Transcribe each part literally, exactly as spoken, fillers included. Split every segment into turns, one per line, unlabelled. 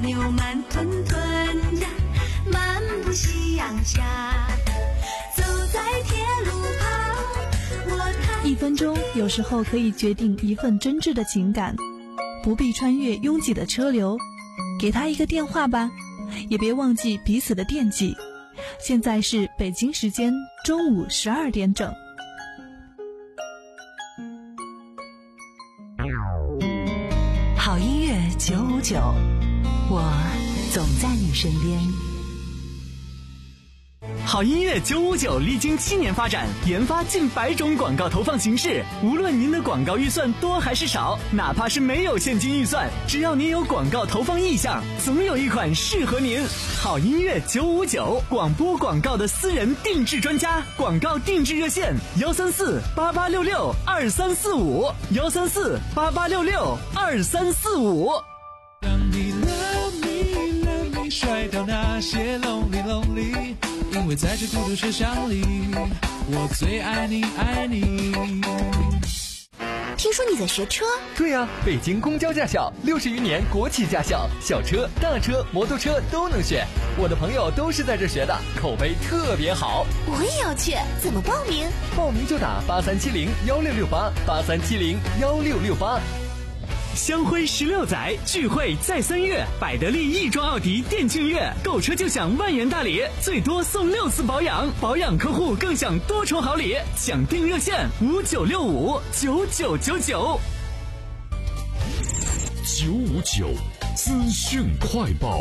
牛慢吞吞的漫步夕阳下，走在铁路旁，我看
一分钟有时候可以决定一份真挚的情感，不必穿越拥挤的车流，给他一个电话吧，也别忘记彼此的惦记。现在是北京时间中午十二点整。
好音乐九五九，我总在你身边。
好音乐九五九历经七年发展，研发近百种广告投放形式。无论您的广告预算多还是少，哪怕是没有现金预算，只要您有广告投放意向，总有一款适合您。好音乐九五九，广播广告的私人定制专家，广告定制热线：幺三四八八六六二三四五，幺三四八八六六二三四五。
让你 love me love me 甩掉那些 lonely lonely， 因为在这孤独车厢里，我最爱你爱你。
听说你在学车？
对呀、啊，北京公交驾校六十余年国企驾校，小车、大车、摩托车都能选。我的朋友都是在这学的，口碑特别好。
我也要去，怎么报名？
报名就打八三七零幺六六八，八三七零幺六六八。
香辉十六载，聚会在三月，百得利亦庄奥迪店庆月，购车就享万元大礼，最多送六次保养，保养客户更享多重好礼。想订热线五九六五九九九九。
九五九资讯快报。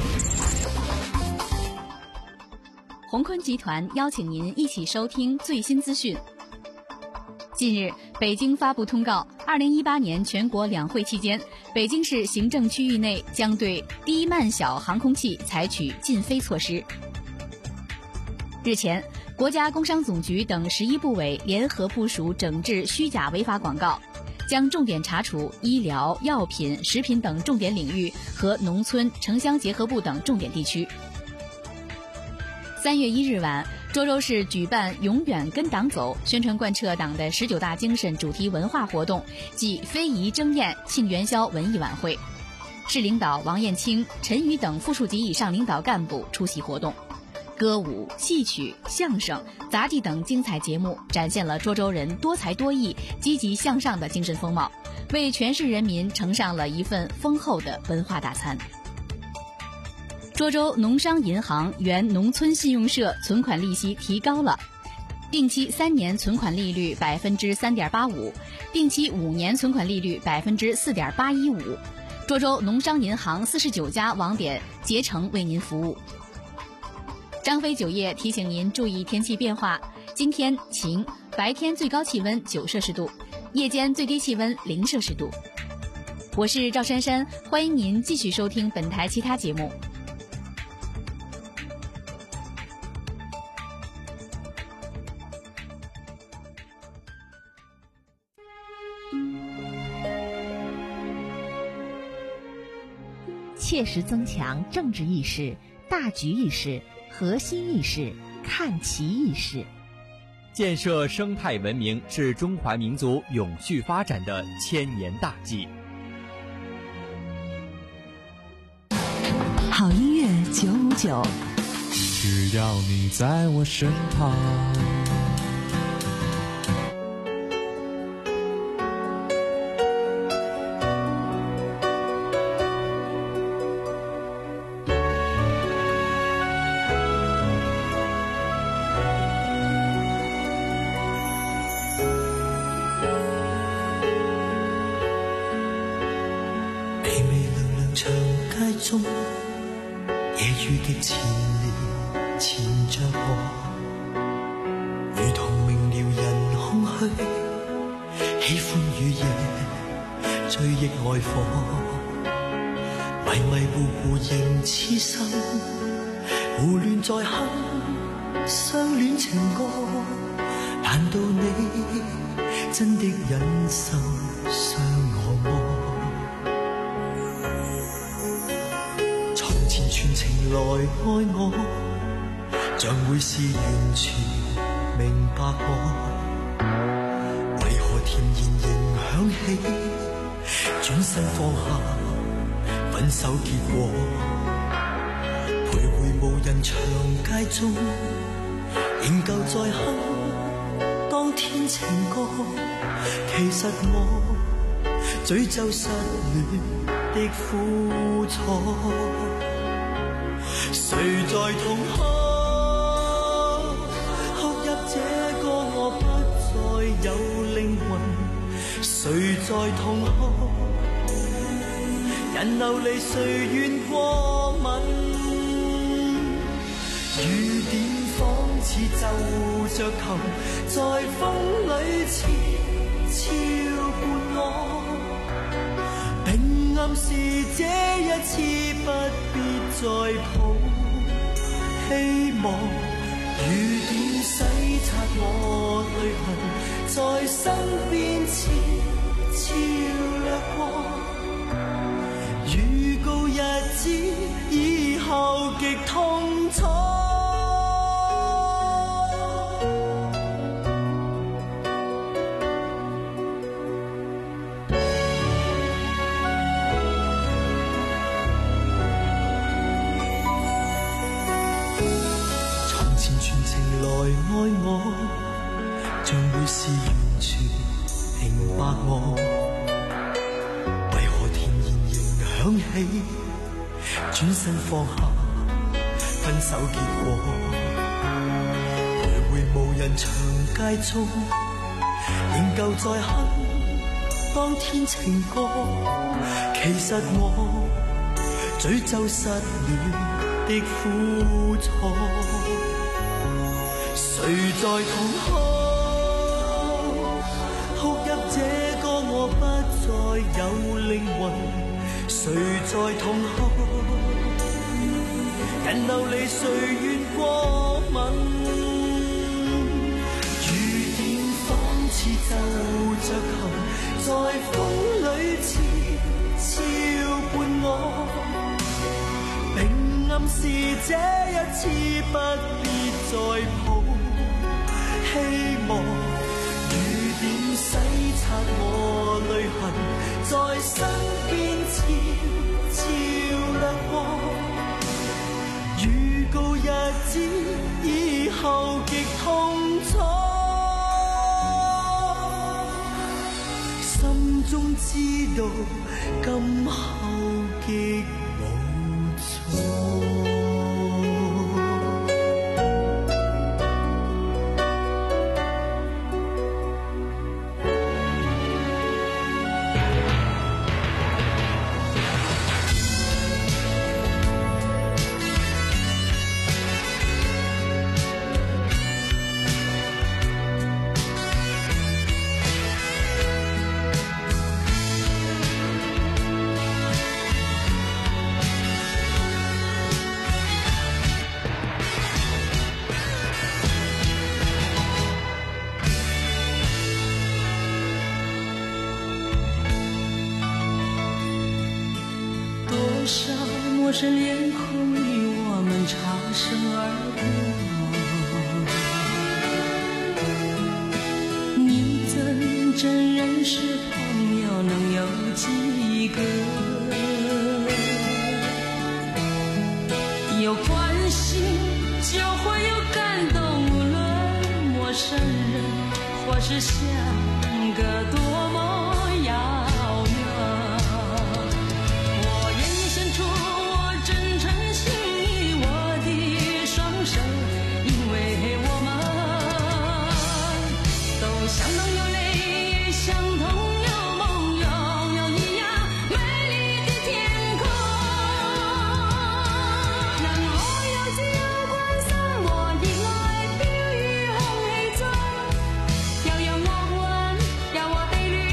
鸿坤集团邀请您一起收听最新资讯。近日，北京发布通告，二零一八年全国两会期间，北京市行政区域内将对低慢小航空器采取禁飞措施。日前，国家工商总局等十一部委联合部署整治虚假违法广告，将重点查处医疗、药品、食品等重点领域和农村城乡结合部等重点地区。三月一日晚，涿州市举办永远跟党走，宣传贯彻党的十九大精神主题文化活动暨非遗争艳庆元宵文艺晚会。市领导王艳青、陈宇等副处级以上领导干部出席活动。歌舞、戏曲、相声、杂技等精彩节目展现了涿州人多才多艺、积极向上的精神风貌，为全市人民呈上了一份丰厚的文化大餐。涿州农商银行原农村信用社存款利息提高了，定期三年存款利率百分之三点八五，定期五年存款利率百分之四点八一五。涿州农商银行四十九家网点竭诚为您服务。张飞酒业提醒您注意天气变化，今天晴，白天最高气温九摄氏度，夜间最低气温零摄氏度。我是赵珊珊，欢迎您继续收听本台其他节目。
切实增强政治意识、大局意识、核心意识、看齐意识，
建设生态文明是中华民族永续发展的千年大计。
好音乐九五九，
只要你在我身旁。
中夜雨的前面纏着我，如同明了人空虛，喜歡雨夜追憶愛火，迷迷糊糊仍痴心，胡亂在哼相戀情歌，難道你真的忍心傷我麼？全情來愛我，像會是完全明白我，為何甜言仍響起，轉身放下，憤分手結果，徘徊無人長街中，仍舊在哼當天情歌。其實我詛咒失戀的苦楚，誰在痛哭？哭泣這個我不再有靈魂，誰在痛哭？人流離誰願過問？雨點仿似皺着頭，在風裏悄悄伴我。並暗示這一次不必再抱希望。雨點洗刷我淚痕，在身邊悄悄掠過。預告日子以後極痛楚。從前全情來愛我，將會是完全明白我。響起，轉身放下，分手結果。徘徊無人長街中，仍舊在哼當天情歌。其實我詛咒失戀的苦楚，誰在痛哭？哭泣這個我不再有靈魂。誰在痛哭？人流離誰願過問？雨點仿似皺着頭，在風裏悄悄伴我。並暗示這一次不必再抱希望。雨點洗刷我淚痕，在身邊悄悄掠過。預告日子以後極痛楚，心中知道今後極無錯。
多少陌生脸孔与我们擦身而过，你怎真认识朋友能有几个？有关系就会有感动，无论陌生人或是相隔多么遥远。相同有泪，相同有梦，拥有一样美丽的天空。让我有自由觀賞我的愛飄於空氣中，遙遙我問，要我被綠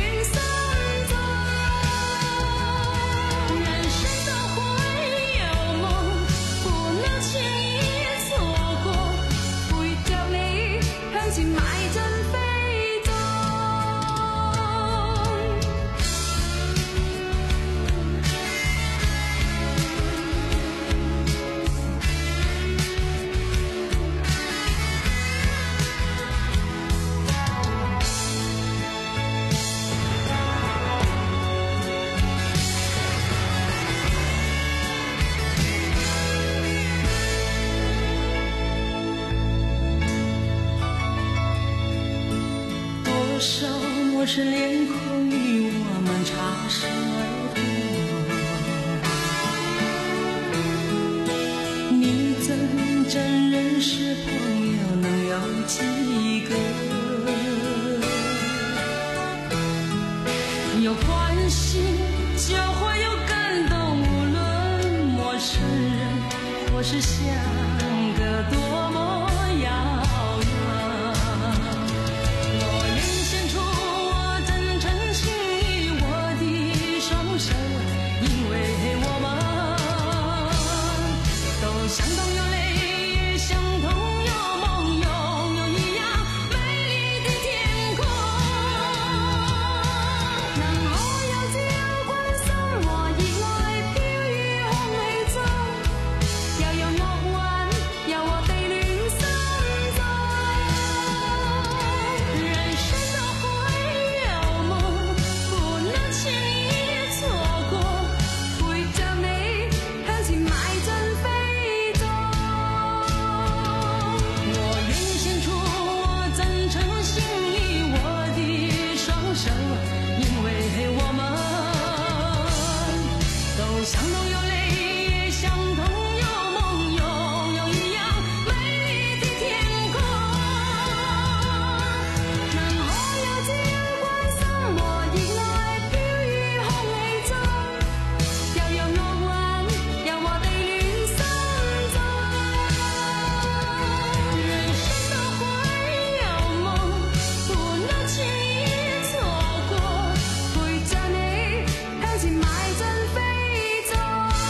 是脸孔与我们擦身而过，你怎真认识朋友能有几个？有关系就会有感动，无论陌生人或是相隔多么遥远。我愿献出我真诚心意，我的双手，因为我们都相同有泪，相同有梦，拥有一样美丽的天空。然后有自由观赏我以來飄於空氣中，又有樂韻由我哋亂心中。人生都會有夢，不能輕易錯過，陪着你向前邁進飛縱。我願獻出我真誠心意，我的雙手，因為我們都相同有淚，相同有夢，擁有一樣美麗的天空。然後有自由觀賞我以來飄於空氣中，又有樂韻由我哋亂心中。人生都會有夢，不能輕易錯過，陪着你向前邁進飛縱。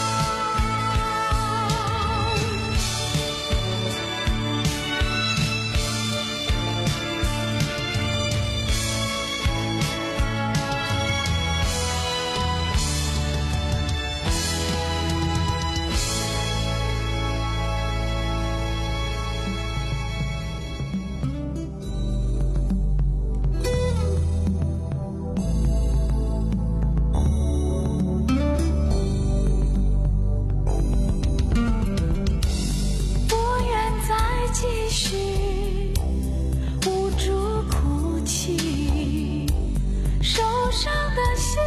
不願再繼續無助哭泣，受傷的心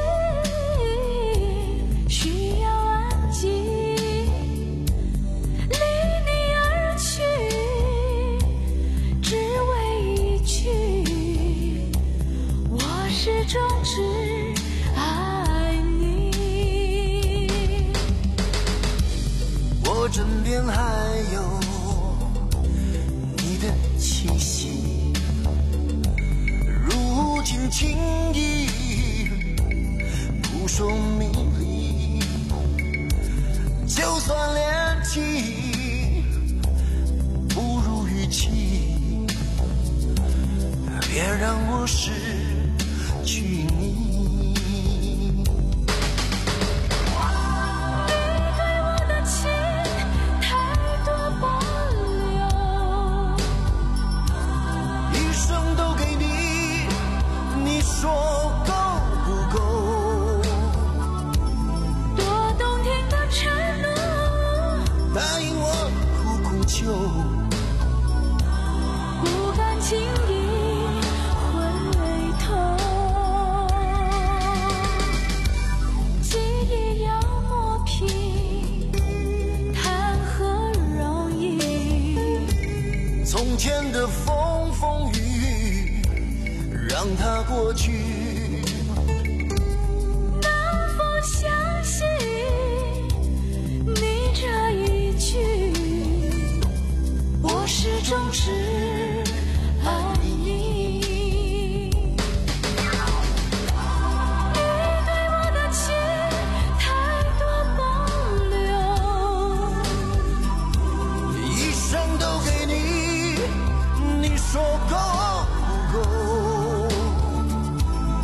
需要安靜，離你而去，只為一句，我始終只愛你。
我枕邊還有你的氣息，如今輕易不說明理，就算連氣不如預期，別讓我失去你。
你對我的情太多保留，
一生都給你，你說夠不夠？
多動聽的承諾，
答應我苦苦求，
不敢輕易回頭。記憶要磨平，談何容易？
從前的風風雨雨，讓它過去。
能否相信你這一句，我始終只愛你。你對我的情太多保留，
一生都給你，你說夠不夠？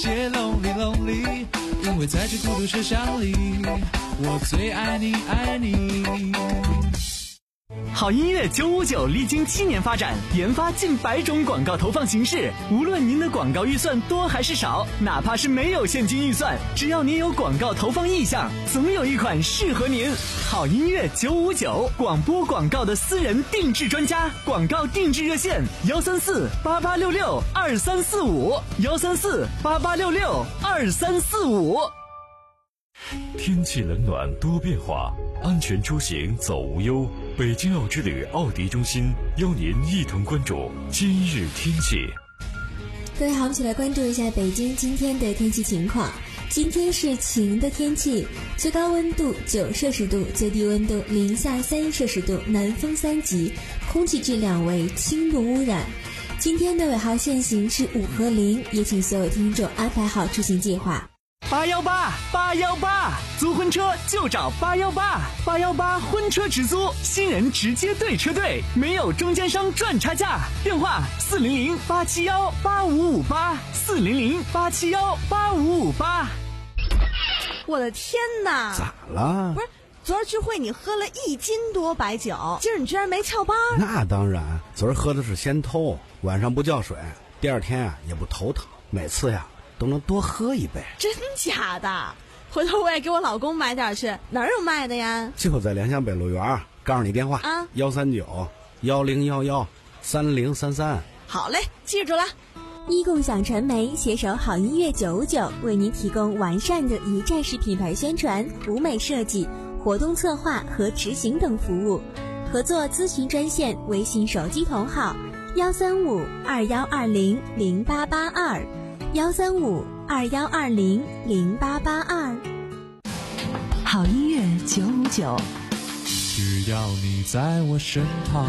些 lonely lonely， 因为在这孤独设想里，我最爱你爱你。
好音乐九五九历经七年发展，研发近百种广告投放形式。无论您的广告预算多还是少，哪怕是没有现金预算，只要您有广告投放意向，总有一款适合您。好音乐九五九，广播广告的私人定制专家，广告定制热线：幺三四八八六六二三四五，幺三四八八六六二三四五。
天气冷暖多变化，安全出行走无忧。北京奥之旅奥迪中心邀您一同关注今日天气。
各位好，我们一起来关注一下北京今天的天气情况。今天是晴的天气，最高温度九摄氏度，最低温度零下三摄氏度，南风三级，空气质量为轻度污染。今天的尾号限行是五和零，也请所有听众安排好出行计划。
八幺八八幺八，租婚车就找八幺八，八幺八婚车直租，新人直接对车队，没有中间商赚差价。电话四零零八七幺八五五八，四零零八七幺八五五八。
我的天哪！
咋了？
不是，昨儿聚会你喝了一斤多白酒，今儿你居然没翘班？
那当然，昨儿喝的是仙偷，晚上不叫水，第二天啊也不头疼，每次呀都能多喝一杯。
真假的？回头我也给我老公买点去。哪儿有卖的呀？
就在联想北路园，告诉你电话啊，幺三九幺零幺幺三零三三。
好嘞，记住了。
一共享传媒携手好音乐九五九，为您提供完善的一站式品牌宣传、舞美设计、活动策划和执行等服务。合作咨询专线：微信手机同号幺三五二幺二零零八八二。幺三五二幺二零零八八二。
好音乐九五九，
只要你在我身旁。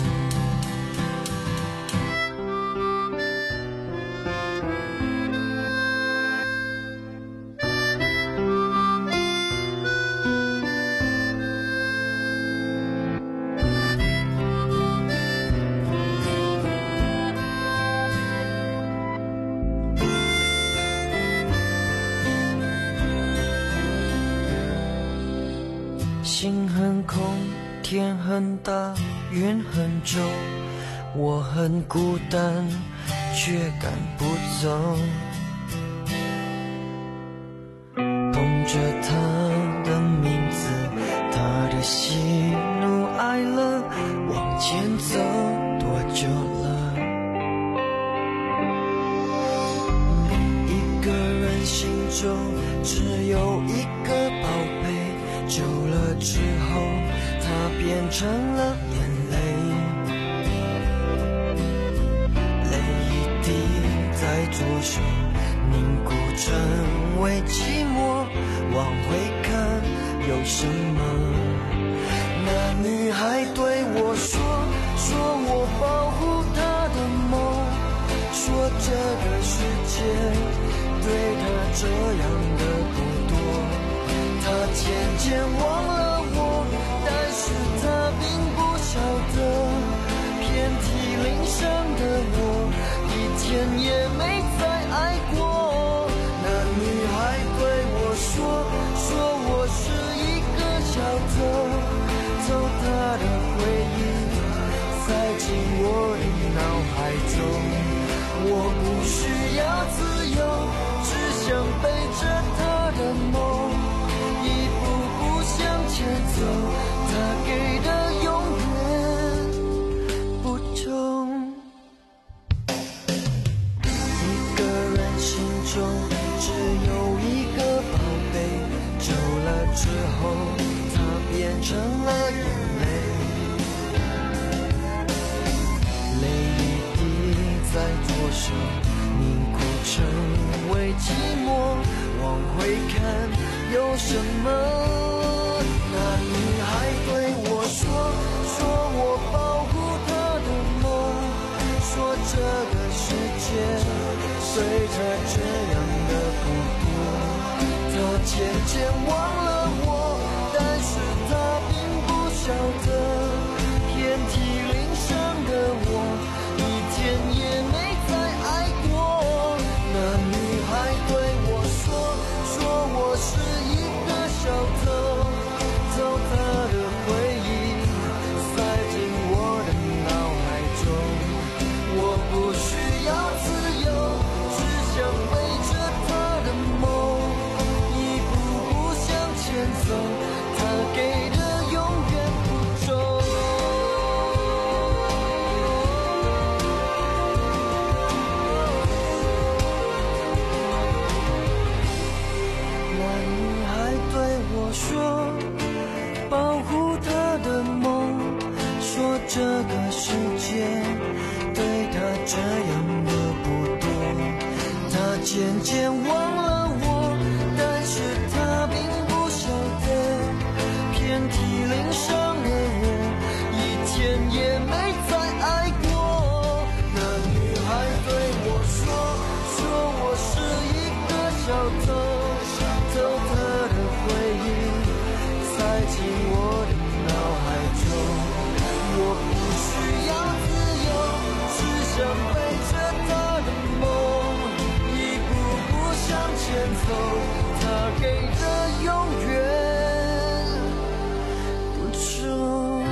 心很空，天很大，云很重，我很孤单，却赶不走。捧着他的名字，他的喜怒哀乐，往前走多久了？一个人心中只有一个宝贝，久了之后，它变成了眼泪，泪一滴在左手凝固成为寂寞，往回看有什么？那女孩对我说，说我保护她的梦，说这个世界对她这样的不多。他渐渐忘了我，但是他并不晓得，遍体鳞伤的我，一天也没再爱过。那女孩对我说，说我是一个小偷，偷她的回忆，塞进我的脑海中。我不需要自由，只想背着她的梦，一步步向前走，他给的永远不同。一个人心中只有一个宝贝，久了之后，它变成了眼泪，泪一滴在左手凝固成为寂寞，往回看有什么？那女孩对我说，说我保护她的梦，说这个世界随着这样的不多。她渐渐忘了我，但是她并不晓得，遍体鳞伤的我，一天也没再爱过。那女孩对忘了我，但是他并不晓得，遍体鳞伤了我，一天也没再爱过。那女孩对我说，说我是一个小偷，偷她的回忆塞进我的脑海中。我不需要自由，只想背着她的梦，一步步向前走，她给的永远不重。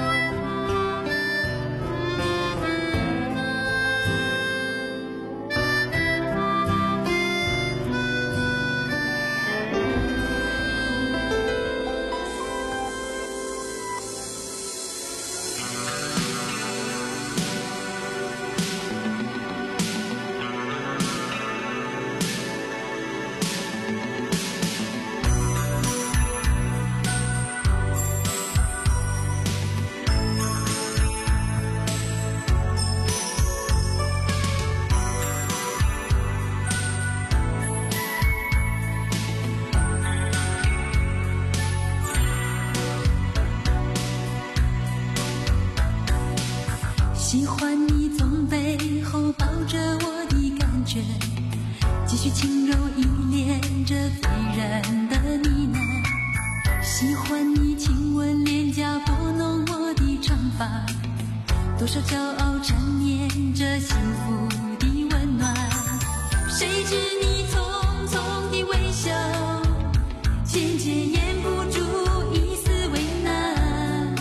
喜欢你从背后抱着我的感觉，继续轻柔依恋着醉人的呢喃。喜欢你亲吻脸颊，拨弄我的长发，多少骄傲缠绵着幸福的温暖。谁知你匆匆的微笑，渐渐掩不住一丝为难。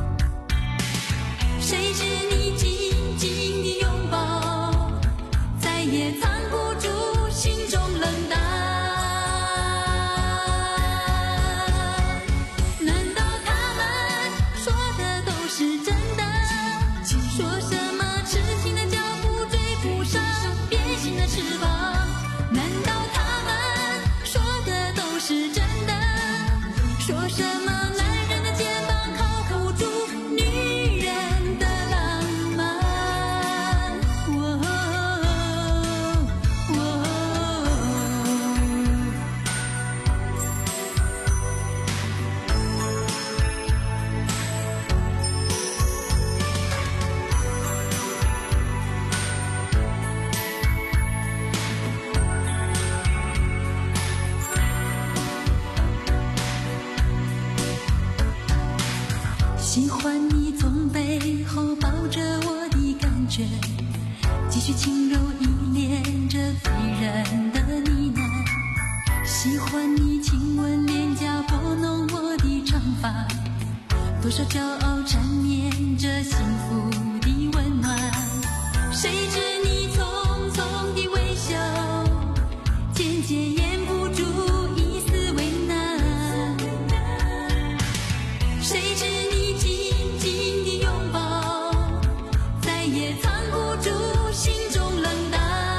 谁知你紧紧的拥抱，再也藏不住心中冷淡。难道他们说的都是真的？说什么痴情的脚步追不上变心的翅膀？难道他们说的都是真的？说什么男人的肩膀靠不住女人的浪漫？哦喜欢你从背后抱着我的感觉，继续轻柔依恋着醉人的呢喃。喜欢你亲吻脸颊，拨弄我的长发，多少骄傲缠绵着幸福的温暖。谁知你匆匆的微笑，渐渐掩不住一丝为难。谁知你紧紧的拥抱，再也藏不住心中冷淡。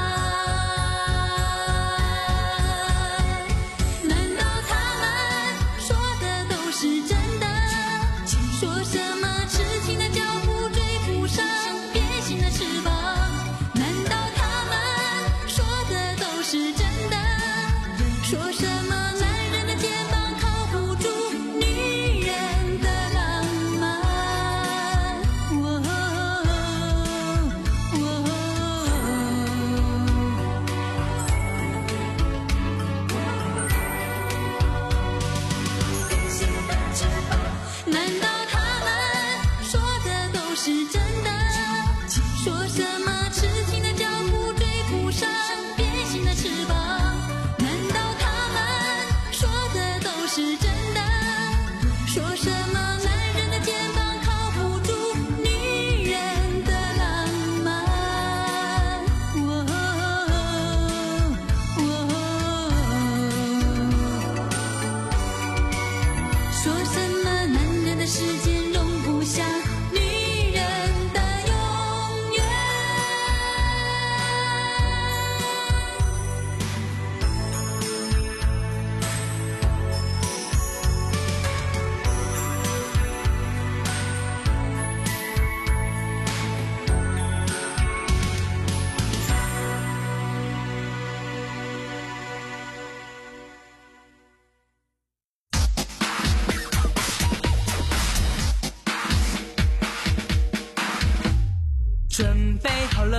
难道他们说的都是真的？说什么痴情的脚步追不上变心的翅膀？难道他们说的都是真的？说什么男人的肩膀靠不住女人的浪漫？哦难道他们说的都是真的？说什么痴情的脚步追不上变心的翅膀？难道他们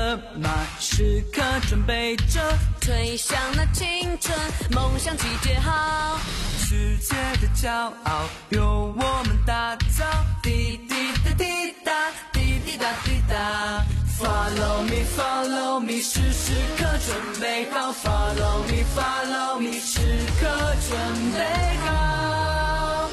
了马，时刻准备着
吹响那青春梦想集结号，
世界的骄傲由我们打造，滴滴答滴答，滴滴答滴答。Follow me, follow me， 时时刻准备好。Follow me, follow me， 时刻准备好。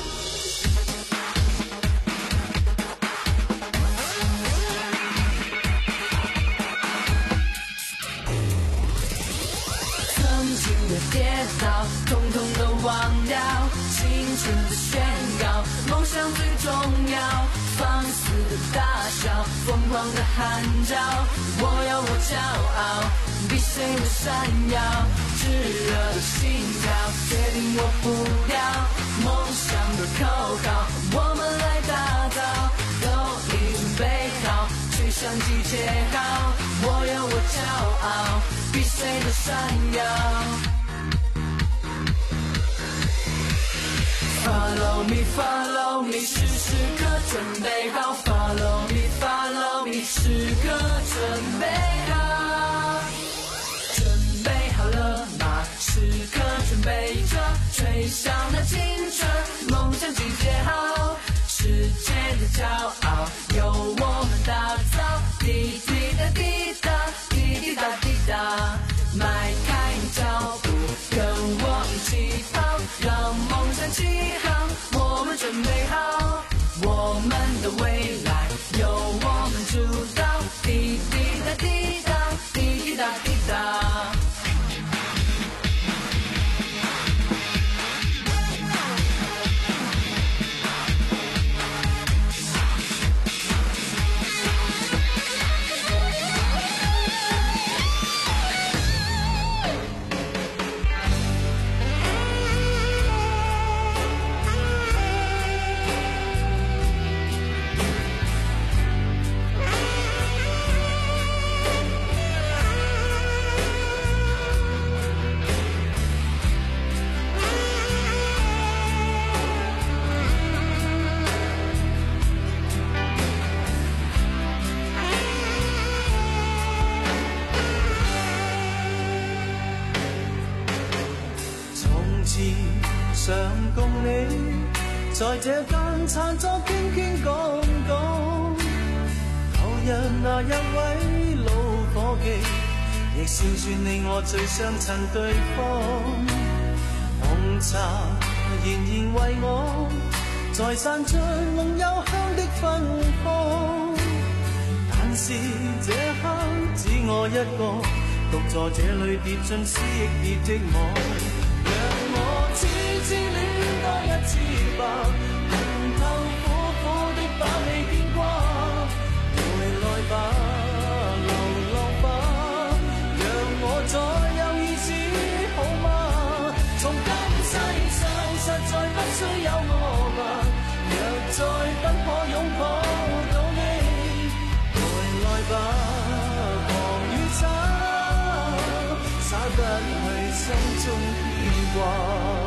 曾经的跌倒，统统都忘掉。青春的宣告，梦想最重要。放肆的大笑，疯狂的喊叫，我要我骄傲，比谁都闪耀。炙热的心跳，决定我不掉。梦想的口号，我们来打造。都已准备好，吹响集结号，我要我骄傲，比谁都闪耀。Follow me, follow me， 时时刻准备好。Follow me, follow me， 时刻准备好。准备好了吗？时刻准备着，吹响那青春，梦想集结好。世界的骄傲由我们打造，滴滴答滴答，滴滴答滴答。迈开你脚步，跟我一起跑，让梦想起航，我们准备好，我们的未来由我们主导，滴滴答滴答，滴滴答滴答。想共你在這間餐桌傾傾講講，舊日那一位老伙計，亦算算你我最相襯對方。紅茶仍然為我在散着濃幽香的芬芳，但是這刻只我一個獨坐這裏跌進思憶的寂寞。次次戀多一次吧，恨透苦苦的把你牽掛。回來吧，流浪吧，讓我再有意思好嗎？從今世上實在不需有我吧，若再不可擁抱到你，回來吧，狂與灑，灑不去心中牽掛。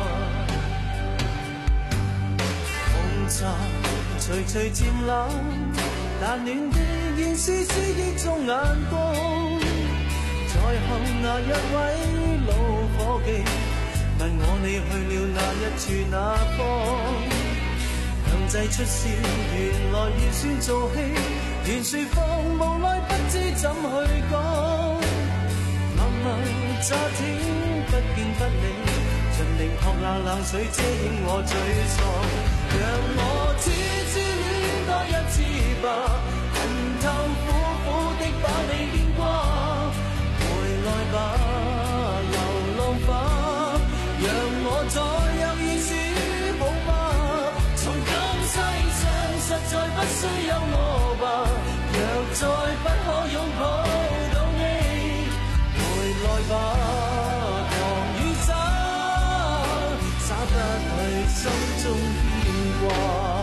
茶徐徐漸冷，但暖的現絲絲憶中眼光。在後那一位老伙計問我你去了哪一處哪方，強制出笑，原來預算做戲，原說謊無奈不知怎去講。默默乍聽不見不理，盡力學那冷水遮掩我沮喪。讓我次次戀多一次吧，恨透苦苦的把你牽掛。回來吧，流浪吧，讓我再有意思好嗎？從今世上實在不需有我吧，若再不可擁抱到你，回來吧，狂與灑，灑不去心中牽掛。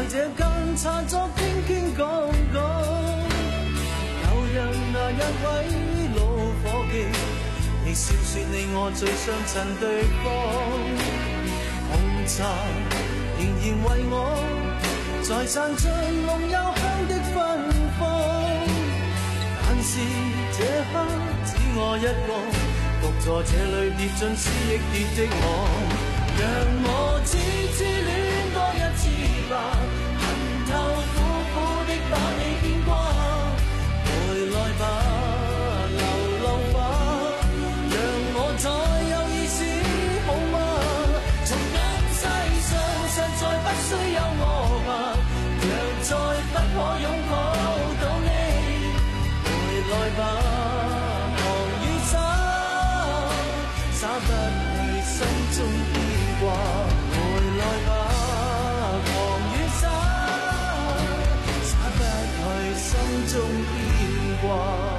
这間餐桌傾傾講講，舊日那一位老伙計，亦笑說你我最相襯對方。紅茶仍然為我再散出濃幽香的芬芳，但是這刻只我一個，獨坐這裏跌進思憶跌的我。讓我痴痴戀多一次吧，恨透苦苦的把你牽掛，回來吧流浪吧，讓我再有意思好嗎？從今世上實在不需有我吧，若再不可擁抱到你，回來吧狂與灑，灑不去心中回來吧，狂與灑，灑不去心中牽掛。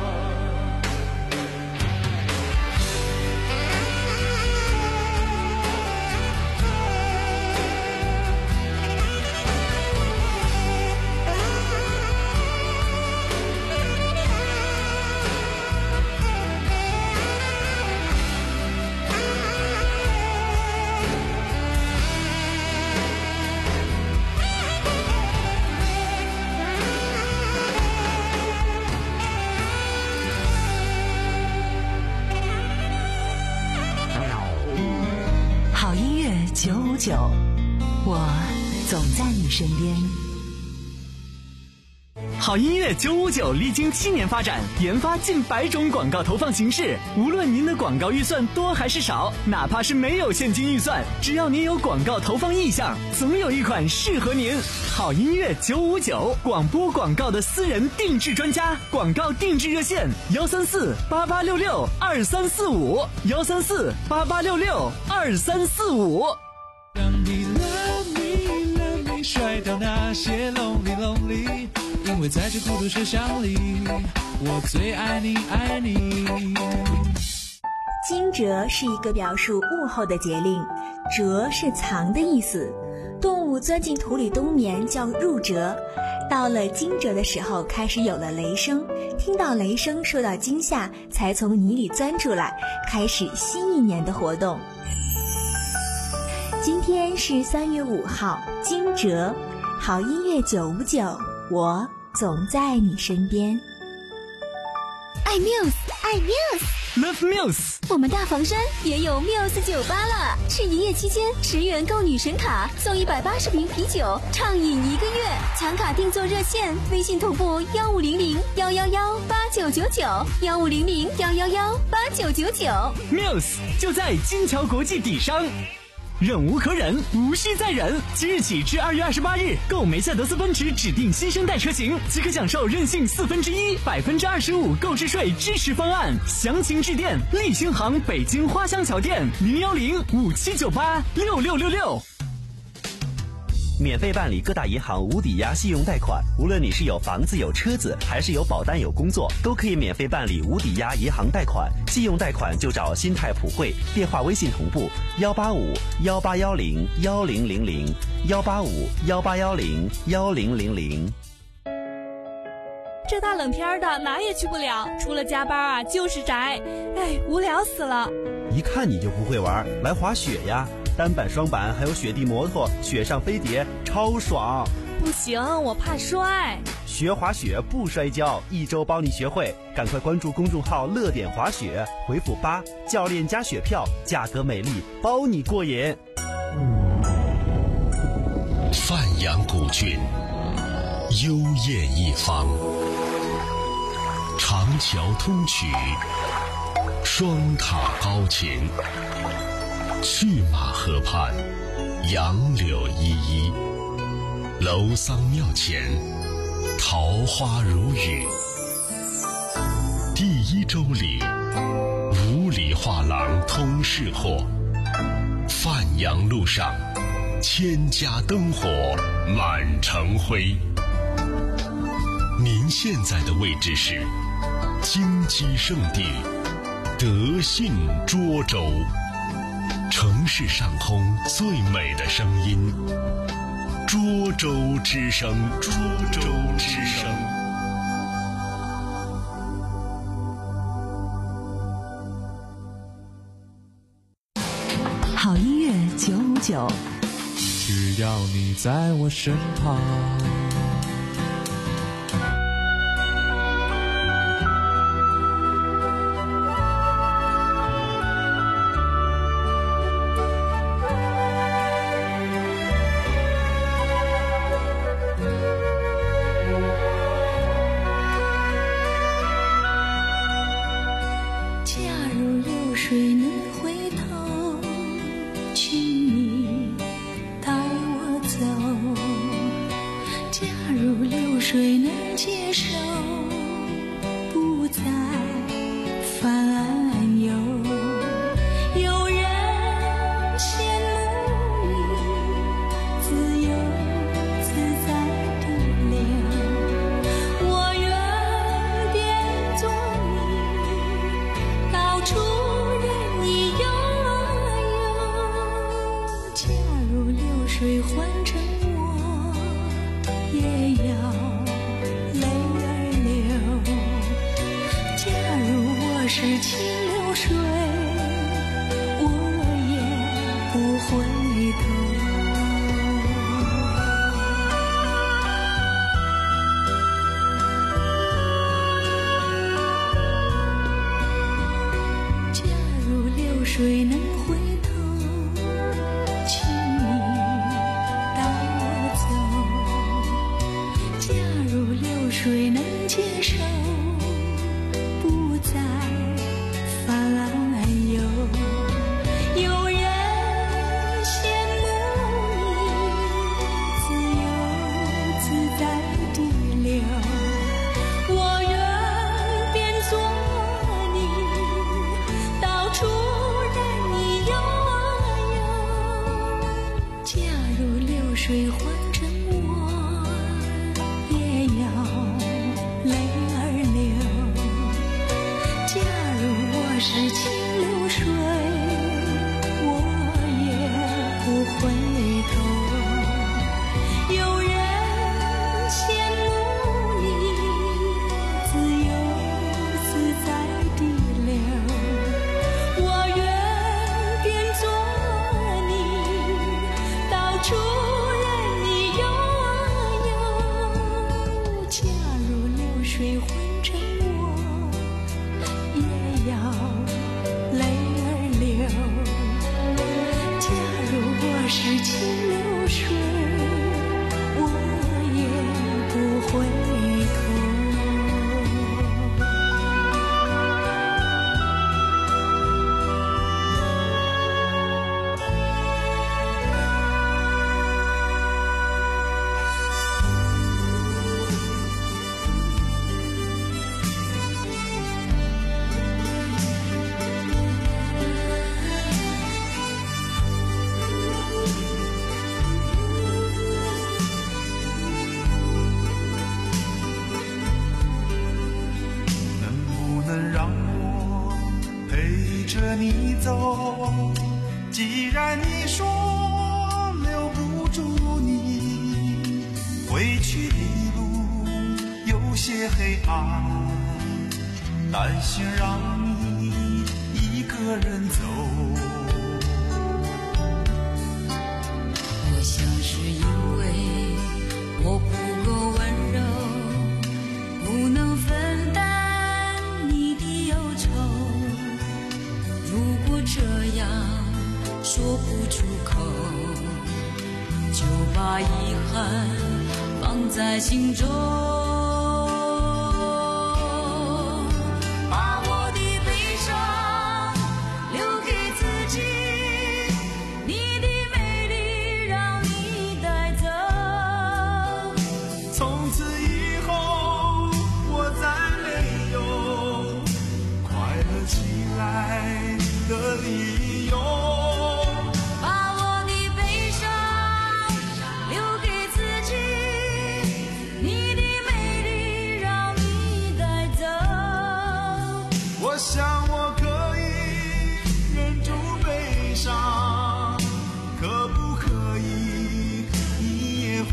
九五九，我总在你身边。
好音乐九五九历经七年发展，研发近百种广告投放形式。无论您的广告预算多还是少，哪怕是没有现金预算，只要您有广告投放意向，总有一款适合您。好音乐九五九，广播广告的私人定制专家，广告定制热线：幺三四八八六六二三四五，幺三四八八六六二三四五。
让你 love me love me 甩掉那些 lonely lonely， 因为在这孤独车厢里，我最爱你爱你。
惊蛰是一个表述物候的节令，蛰是藏的意思。动物钻进土里冬眠叫入蛰，到了惊蛰的时候开始有了雷声，听到雷声受到惊吓，才从泥里钻出来，开始新一年的活动。今天是三月五号，惊蛰。好音乐九五九，我总在你身边。
爱 Muse， 爱 Muse，Love
Muse。
我们大房山也有 Muse 酒吧了，是营业期间十元购女神卡送一百八十瓶啤酒，畅饮一个月。抢卡定做热线，微信同步幺五零零幺幺幺八九九九，幺五零零幺幺幺八九九九。
Muse 就在金桥国际底商。忍无可忍，无需再忍。即日起至二月二十八日，购梅赛德斯奔驰指定新生代车型，即可享受任性四分之一、百分之二十五购置税支持方案。详情致电立新行北京花乡桥店零幺零五七九八六六六六。
免费办理各大银行无抵押信用贷款，无论你是有房子有车子，还是有保单有工作，都可以免费办理无抵押银行贷款。信用贷款就找新泰普惠，电话微信同步幺八五幺八幺零幺零零零幺八五幺八幺零幺零零零。
这大冷天的哪也去不了，除了加班啊就是宅，哎，无聊死了。
一看你就不会玩，来滑雪呀！单板、双板还有雪地摩托，雪上飞碟，超爽！
不行，我怕摔。
学滑雪不摔跤，一周帮你学会。赶快关注公众号“乐点滑雪”，回复八，教练加雪票，价格美丽，包你过瘾。
范阳古郡，幽艳一方，长桥通衢，双塔高擎。去马河畔，杨柳依依，楼桑庙前，桃花如雨。第一周里，五里画廊通市货，范阳路上，千家灯火满城辉。您现在的位置是金鸡圣地，德信涿州。城市上空最美的声音， 涿州之声，涿州之声。
好音乐九五九，
只要你在我身旁。
水能回头，请你带我走。假如流水能接受，不再泛游。有人羡慕你自由自在地流，我愿变作你，到处水换成我，也要泪儿流。假如我是清流水，我也不回头。有人羡慕你自由自在地流，我愿变作你，到处水换成我，也要泪儿流。假如我是清流水，我也不回头。
你走，既然你说留不住你，回去的路有些黑暗，担心让你一个人走。
我想是因为我不够温柔，不能分担你的忧愁。如果这样说不出口，就把遗憾放在心中，把我的悲伤留给自己，你的美丽让你带走。
从此以后我再没有快乐起来的理由，
把我的悲伤留给自己，你的美丽让你带走。
我想我可以忍住悲伤，可不可以你也会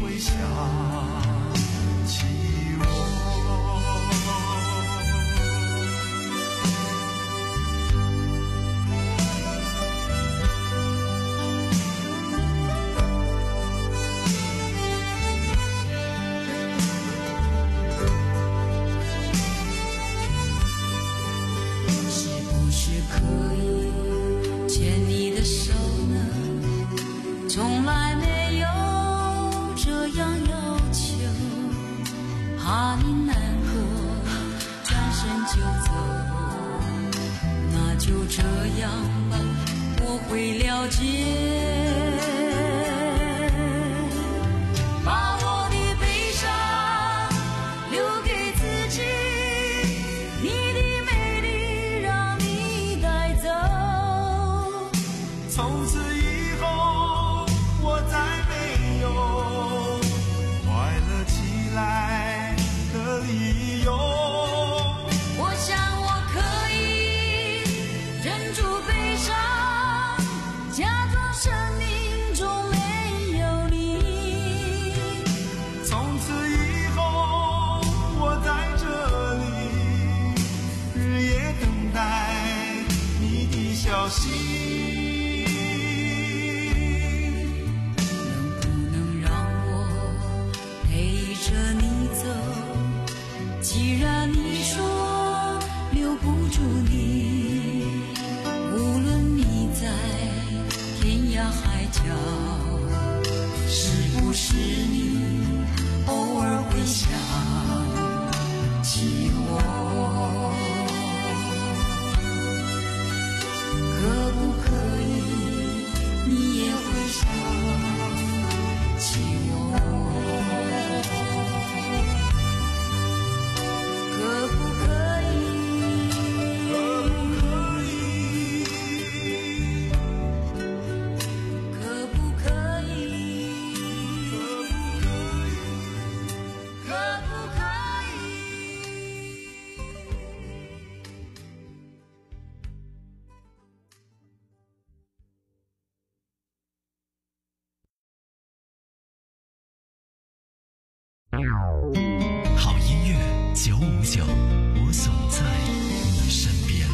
就这样吧，我会了解。把我的悲伤留给自己，你的美丽让你带走。
从此以后，我再没有快乐起来的理由。
我想我可以忍住悲伤，假装生命中没有你。
从此以后，我在这里日夜等待你的消息。
能不能让我陪着你走？既然你说留不住你，无论你在天涯海角，是不是你偶尔会想起我？可不可以你也会想起我？可不可以？可不可以？可不可以？
好音乐九五九，我总在你身边。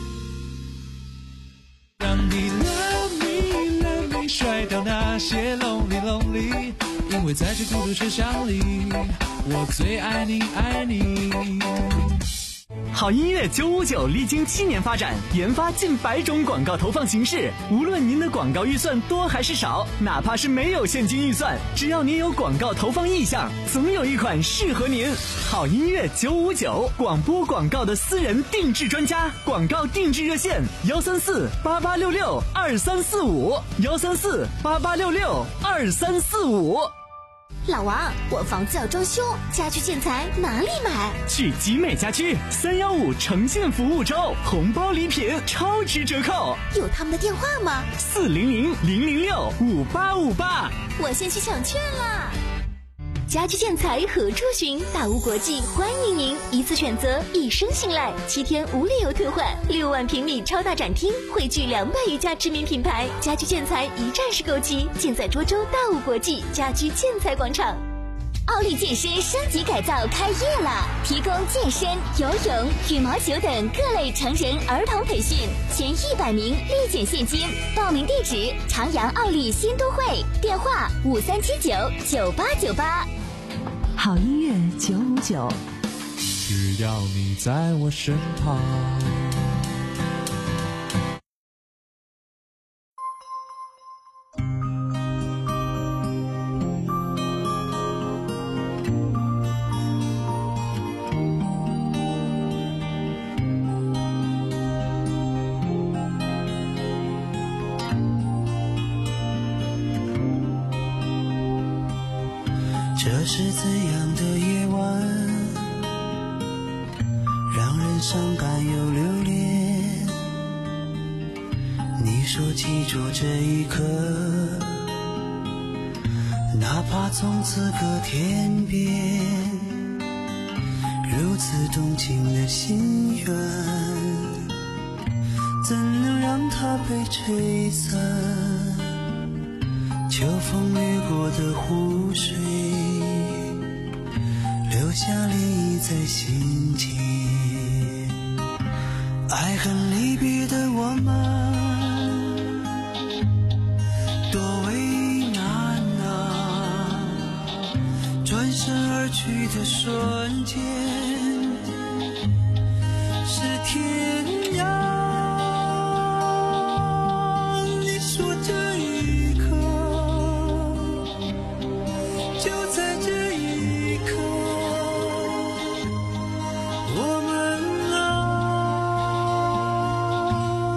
让你 love me love me 甩掉那些 lonely lonely， 因为在这孤独车厢里，我最爱你爱你。
好音乐九五九历经七年发展，研发近百种广告投放形式。无论您的广告预算多还是少，哪怕是没有现金预算，只要您有广告投放意向，总有一款适合您。好音乐九五九，广播广告的私人定制专家，广告定制热线：幺三四八八六六二三四五，幺三四八八六六二三四五。
老王，我房子要装修，家居建材哪里买？
去集美家居三幺五呈现服务周，红包礼品超值折扣。
有他们的电话吗？
四零零零零六五八五八。
我先去抢券啦！家居建材何处寻？大屋国际欢迎您，一次选择，一生信赖，七天无理由退换，六万平米超大展厅，汇聚两百余家知名品牌，家居建材一站式购齐，尽在涿州大屋国际家居建材广场。奥利健身升级改造开业了，提供健身、游泳、羽毛球等各类成人、儿童培训，前一百名立减现金。报名地址：长阳奥利新都会，电话五三七九九八九八。
好音乐九五九，
只要你在我身旁。
这是怎样的夜晚，让人伤感又留恋。你说记住这一刻，哪怕从此隔天边。如此动情的心愿，怎能让它被吹散？秋风掠过的湖水，留下涟漪在心间。爱恨离别的我们，多为难啊！转身而去的瞬间，是天涯。你说这一刻，就在这一刻，我们啊。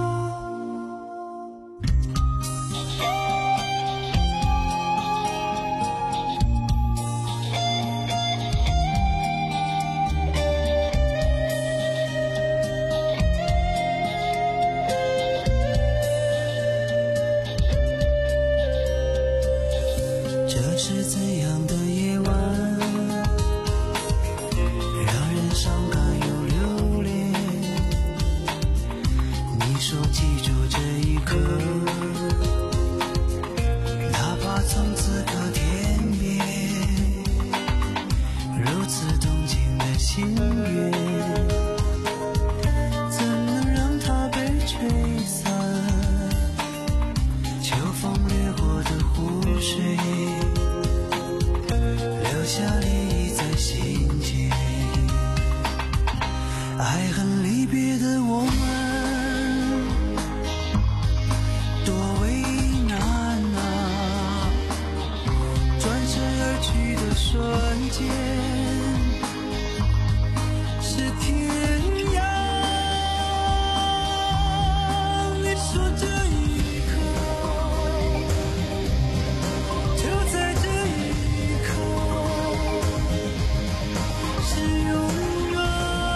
说记住这一刻，哪怕从此隔天边，如此动情的心愿，怎能让它被吹散？秋风掠过的湖水，留下涟漪在心间。爱恨离别的我们，多为难啊！转身而去的瞬间，是天涯。你说这一刻，就在这一刻，是永远。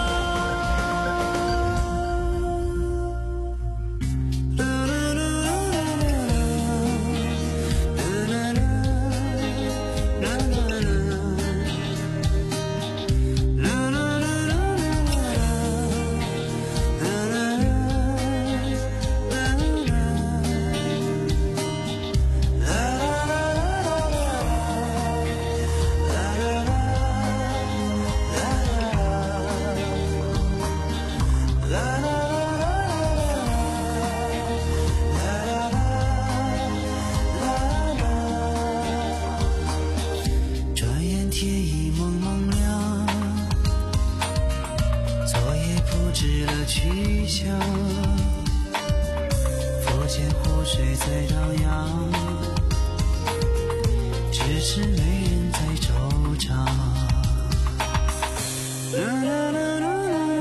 转眼天已蒙蒙亮，昨夜不知了去向，佛前湖水在荡漾，只是没人在惆怅。啦啦啦啦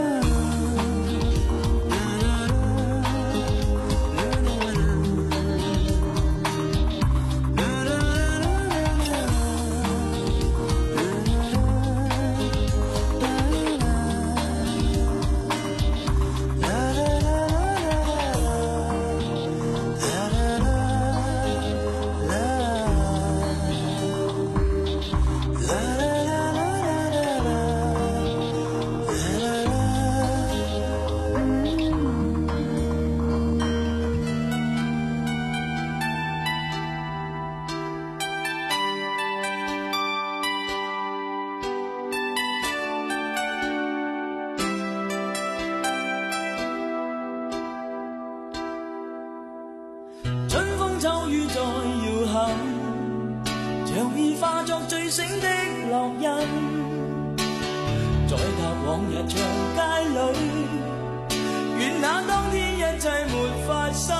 春風秋雨再搖撼，像已化作醉醒的烙印，在踏往日長街裏，願那當天一切沒發生。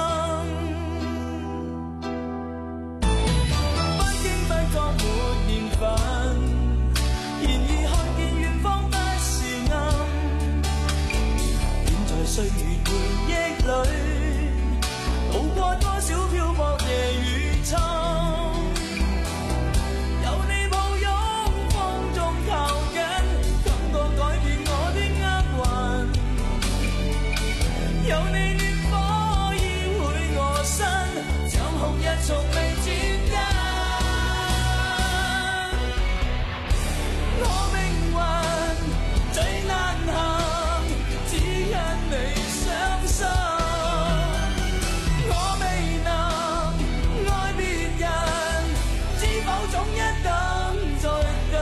不經不覺沒緣分，然而看見遠方不是暗，遠在歲月回憶裏。渡過多少漂泊夜與秋，有你抱擁風中靠緊，感覺改變我的厄運，有你暖火依偎我身，像紅日從未轉間，我命運最難行，只因你傷心。總一等再等，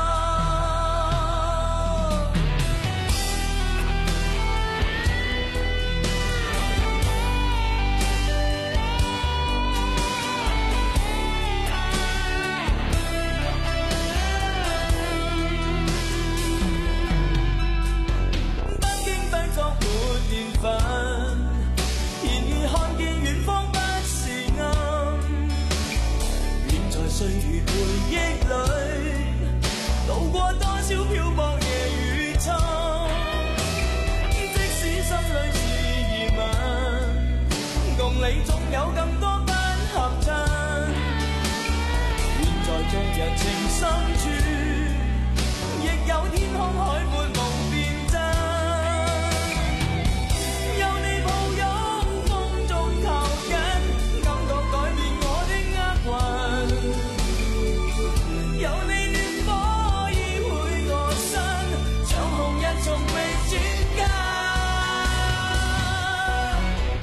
不經不覺沒緣分，然而看見遠方不是暗，遠在歲月回憶裏，渡過多少漂泊夜與秋，即使心裏是疑問，共你總有更多不合襯，願在這日情深處，亦有天空海闊無邊真，有你抱擁風中靠緊，感覺改變我的厄運，有你暖火依偎我身，像紅日從未轉間。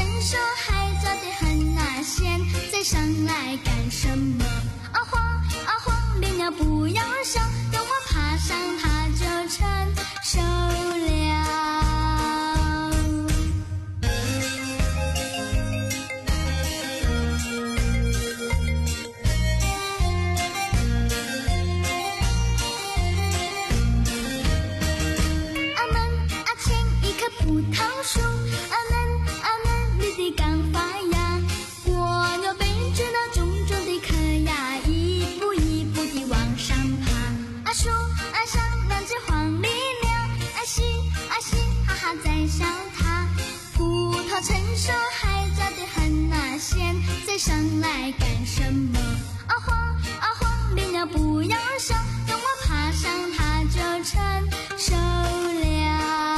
成熟还早得很啊，现在上来干什么？啊黄啊黄鸢鸟不要笑，等我爬上它就成熟了。阿门啊前一棵葡萄树，阿门阿门绿的刚发芽，蜗牛背着那重重的壳呀，一步一步地往上爬。啊树啊上两只黄鹂鸟，啊嘻啊嘻哈哈在笑它。葡萄成熟还早得很啊，现在上来干什么？啊黄啊黄鹂鸟不要笑，等我爬上它就成熟了。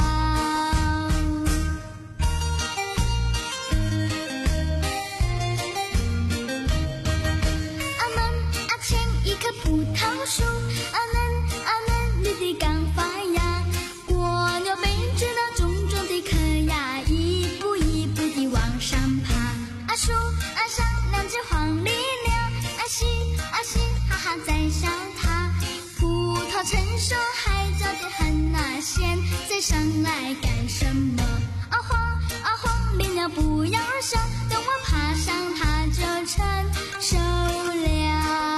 阿门啊前一棵葡萄树，阿门阿门绿的刚发芽，蜗牛背着那重重的壳呀，一步一步地往上爬。啊树啊上两只黄鹂鸟，啊嘻啊嘻哈哈在笑它。葡萄成熟还早得很啊，现在上来干什么？啊黄啊黄鹂鸟不要笑，等我爬上它就成熟了。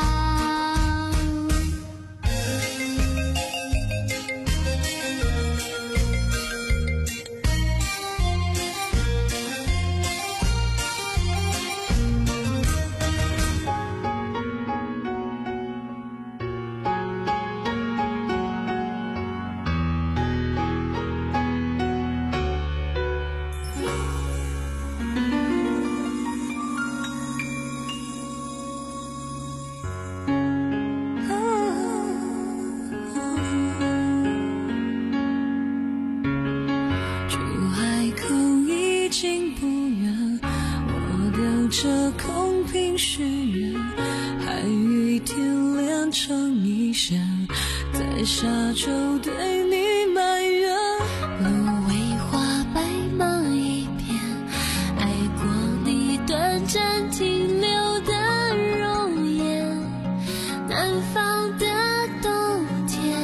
出海口已经不远，我丢着空瓶许愿，海与天连成一线，在沙洲对你埋怨。
芦苇花白茫一片，爱过你短暂停留的容颜，南方的冬天，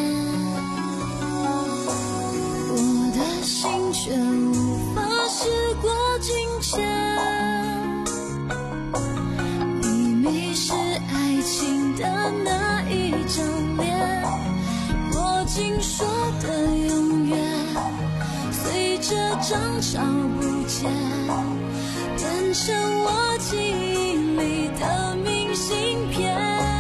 我的心却无法时过境迁。你迷失爱情的那一张脸，我竟说的永远，随着涨潮不见，变成我记忆里的明信片。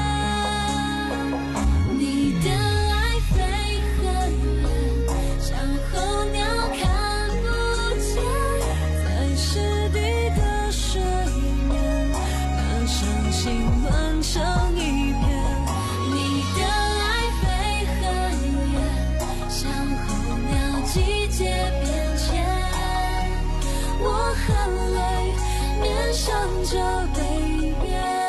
你的爱飞很远，像候鸟看不见，在湿地的水面，把伤心乱成一片。你的爱飞很远，像候鸟季节变迁，我和泪面向着北边。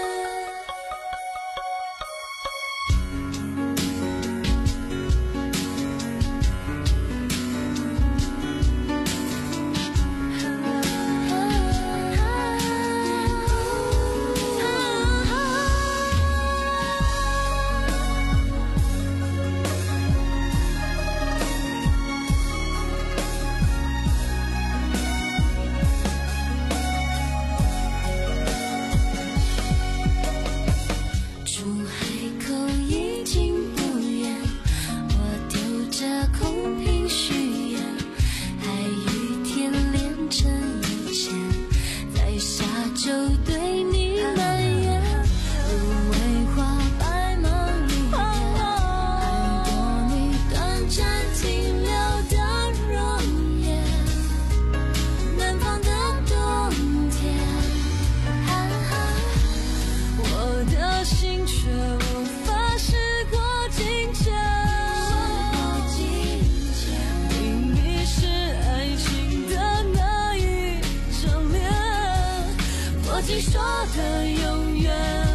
出海口已经不远，我丢着空瓶许愿，海与天连成一线，在沙洲对你埋怨。芦苇花白茫一片，爱过你短暂停留的容颜，南方的冬天，我的心却无法时过境迁。你迷失爱情的那一张脸，我竟说的永远，